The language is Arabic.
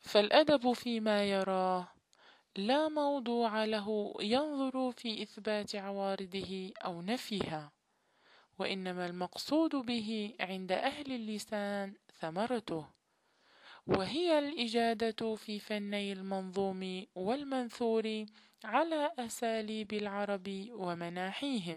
فالأدب فيما يراه لا موضوع له ينظر في إثبات عوارضه أو نفيها، وإنما المقصود به عند أهل اللسان ثمرته، وهي الإجادة في فني المنظوم والمنثور على أساليب العرب ومناحيهم.